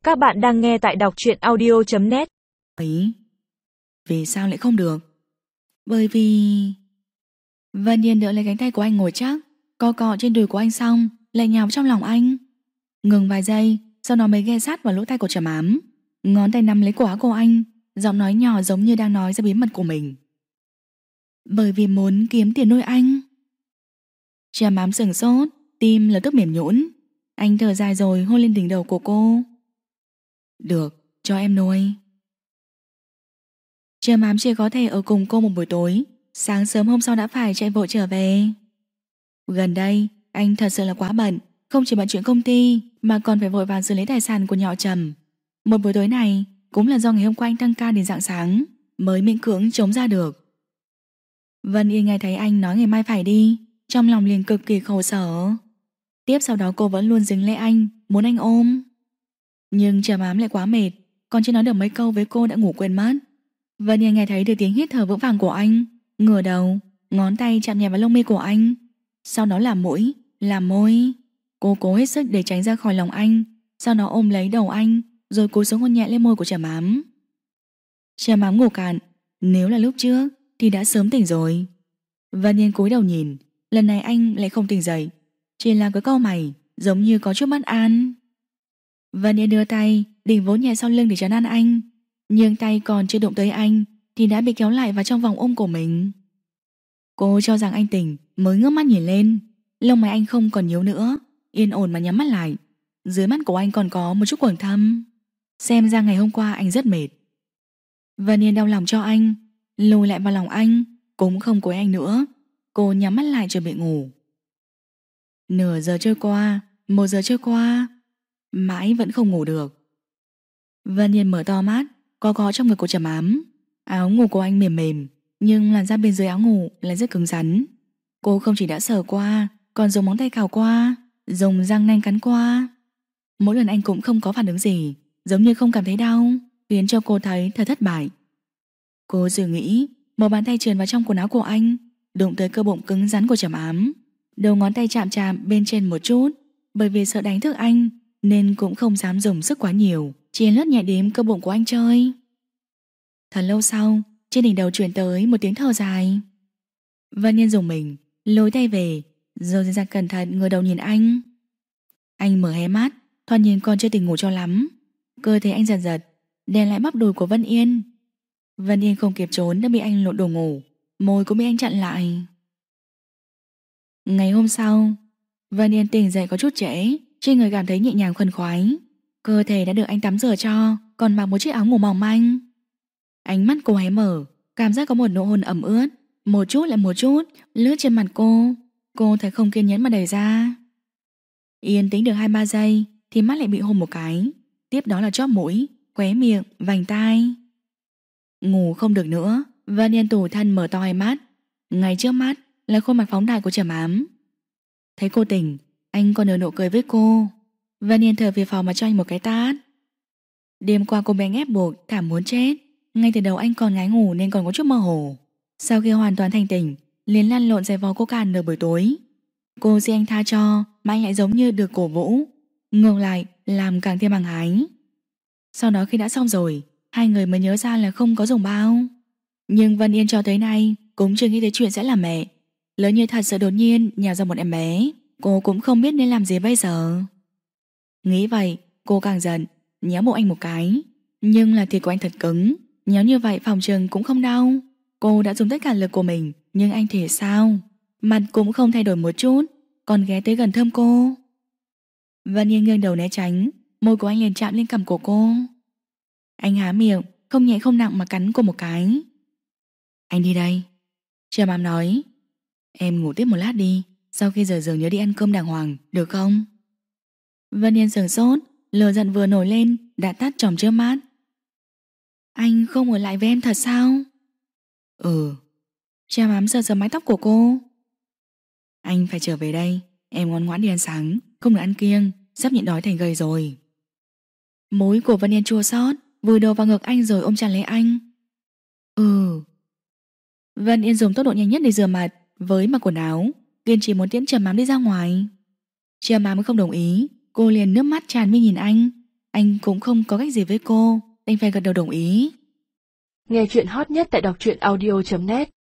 Các bạn đang nghe tại đọc truyện audio.net. Ấy, vì sao lại không được? Bởi vì... Vân Yên đỡ lấy cánh tay của anh ngồi chắc, co cọ trên đùi của anh xong lại nhào trong lòng anh. Ngừng vài giây, sau đó mới ghé sát vào lỗ tai của Trầm Ám, ngón tay nắm lấy cổ áo của anh, giọng nói nhỏ giống như đang nói ra bí mật của mình. Bởi vì muốn kiếm tiền nuôi anh. Trầm Ám sửng sốt, tim lập tức mềm nhũn. Anh thở dài rồi hôn lên đỉnh đầu của cô. Được, cho em nuôi. Trầm Ám chỉ có thể ở cùng cô một buổi tối, sáng sớm hôm sau đã phải chạy vội trở về. Gần đây, anh thật sự là quá bận, không chỉ bận chuyện công ty mà còn phải vội vàng xử lý tài sản của nhà họ Trầm. Một buổi tối này cũng là do ngày hôm qua anh tăng ca đến rạng sáng mới miễn cưỡng chống ra được. Vân Yên nghe thấy anh nói ngày mai phải đi, trong lòng liền cực kỳ khổ sở. Tiếp sau đó cô vẫn luôn dính lấy anh, muốn anh ôm. Nhưng Trầm Ám lại quá mệt, còn chưa nói được mấy câu với cô đã ngủ quên mất. Vân Yên nghe thấy được tiếng hít thở vững vàng của anh, ngửa đầu, ngón tay chạm nhẹ vào lông mi của anh, sau đó là mũi, là môi. Cô cố hết sức để tránh ra khỏi lòng anh, sau đó ôm lấy đầu anh, rồi cúi xuống hôn nhẹ lên môi của Trầm Ám. Trầm Ám ngủ cạn, nếu là lúc trước thì đã sớm tỉnh rồi. Vân Yên cúi đầu nhìn, lần này anh lại không tỉnh dậy, chỉ là cái cau mày giống như có chút bất an. Vân Yên đưa tay định vỗ nhẹ sau lưng để trấn an anh, nhưng tay còn chưa đụng tới anh thì đã bị kéo lại vào trong vòng ôm của mình. Cô cho rằng anh tỉnh mới ngước mắt nhìn lên, lông mày anh không còn nhíu nữa, yên ổn mà nhắm mắt lại. Dưới mắt của anh còn có một chút quầng thâm, xem ra ngày hôm qua anh rất mệt. Vân Yên đau lòng cho anh, lùi lại vào lòng anh, cũng không cối anh nữa. Cô nhắm mắt lại chuẩn bị ngủ. Nửa giờ trôi qua, 1 giờ trôi qua, mãi vẫn không ngủ được. Vân Yên mở to mắt, có trong ngực của Trầm Ám. Áo ngủ của anh mềm mềm, nhưng làn da bên dưới áo ngủ lại rất cứng rắn. Cô không chỉ đã sờ qua, còn dùng móng tay cào qua, dùng răng nanh cắn qua. Mỗi lần anh cũng không có phản ứng gì, giống như không cảm thấy đau, khiến cho cô thấy thật thất bại. Cô dự nghĩ, một bàn tay trườn vào trong quần áo của anh, đụng tới cơ bụng cứng rắn của Trầm Ám. Đầu ngón tay chạm chạm bên trên một chút, bởi vì sợ đánh thức anh nên cũng không dám dùng sức quá nhiều, chỉ lướt nhẹ đếm cơ bụng của anh chơi. Thật lâu sau, trên đỉnh đầu truyền tới một tiếng thở dài. Vân Yên dùng mình lôi tay về, rồi ra cẩn thận ngửa đầu nhìn anh. Anh mở hé mắt, thoạt nhìn còn chưa tỉnh ngủ cho lắm. Cơ thể anh giật giật, đè lại bắp đùi của Vân Yên. Vân Yên không kịp trốn đã bị anh lột đồ ngủ, môi cũng bị anh chặn lại. Ngày hôm sau, Vân Yên tỉnh dậy có chút trễ, trên người cảm thấy nhẹ nhàng khoan khoái. Cơ thể đã được anh tắm rửa cho, còn mặc một chiếc áo ngủ mỏng manh. Ánh mắt cô hé mở, cảm giác có một nụ hôn ẩm ướt, một chút lại một chút lướt trên mặt cô. Cô thấy không kiên nhẫn mà đẩy ra. Yên tĩnh được 2-3 giây thì mắt lại bị hôn một cái, tiếp đó là chóp mũi, khóe miệng, vành tai. Ngủ không được nữa, Vân Yên tủi thân mở to hai mắt. Ngay trước mắt là khuôn mặt phóng đại của Trầm Ám. Thấy cô tỉnh, anh còn nở nụ cười với cô. Vân Yên thở phì phò mà cho anh một cái tát. Đêm qua cô bé ép buộc thảm muốn chết. Ngay từ đầu anh còn ngái ngủ nên còn có chút mơ hồ. Sau khi hoàn toàn thanh tỉnh, liền lăn lộn giày vò cô cạn nửa buổi tối. Cô xin anh tha cho, mà anh lại giống như được cổ vũ, ngược lại làm càng thêm hăng hái. Sau đó khi đã xong rồi, hai người mới nhớ ra là không có dùng bao. Nhưng Vân Yên cho tới nay cũng chưa nghĩ tới chuyện sẽ làm mẹ. Lớn như thật sự đột nhiên nhào ra một em bé, cô cũng không biết nên làm gì bây giờ. Nghĩ vậy, cô càng giận, nhéo bụng anh một cái. Nhưng là thịt của anh thật cứng, nhéo như vậy phòng trường cũng không đau. Cô đã dùng tất cả lực của mình, nhưng anh thì sao? Mặt cũng không thay đổi một chút, còn ghé tới gần thơm cô. Vân Yên nghiêng đầu né tránh, môi của anh liền chạm lên cằm của cô. Anh há miệng, không nhẹ không nặng mà cắn cô một cái. Anh đi đây. Trầm Ám nói. Em ngủ tiếp một lát đi, sau khi rời giường nhớ đi ăn cơm đàng hoàng, được không? Vân Yên sửng sốt, lửa giận vừa nổi lên đã tắt chòm trước mắt. Anh không ở lại với em thật sao? Ừ. Trầm Ám sờ sờ mái tóc của cô. Anh phải trở về đây, em ngoan ngoãn đi ăn sáng, không được ăn kiêng, sắp nhịn đói thành gầy rồi. Mũi của Vân Yên chua xót, vùi đầu vào ngực anh rồi ôm chặt lấy anh. Ừ. Vân Yên dùng tốc độ nhanh nhất để rửa mặt với mặc quần áo, kiên trì muốn tiễn Trầm Ám đi ra ngoài. Trầm Ám không đồng ý, cô liền nước mắt tràn mi nhìn anh. anh cũng không có cách gì với cô, đành phải gật đầu đồng ý. Nghe chuyện hot nhất tại đọc truyện audio.net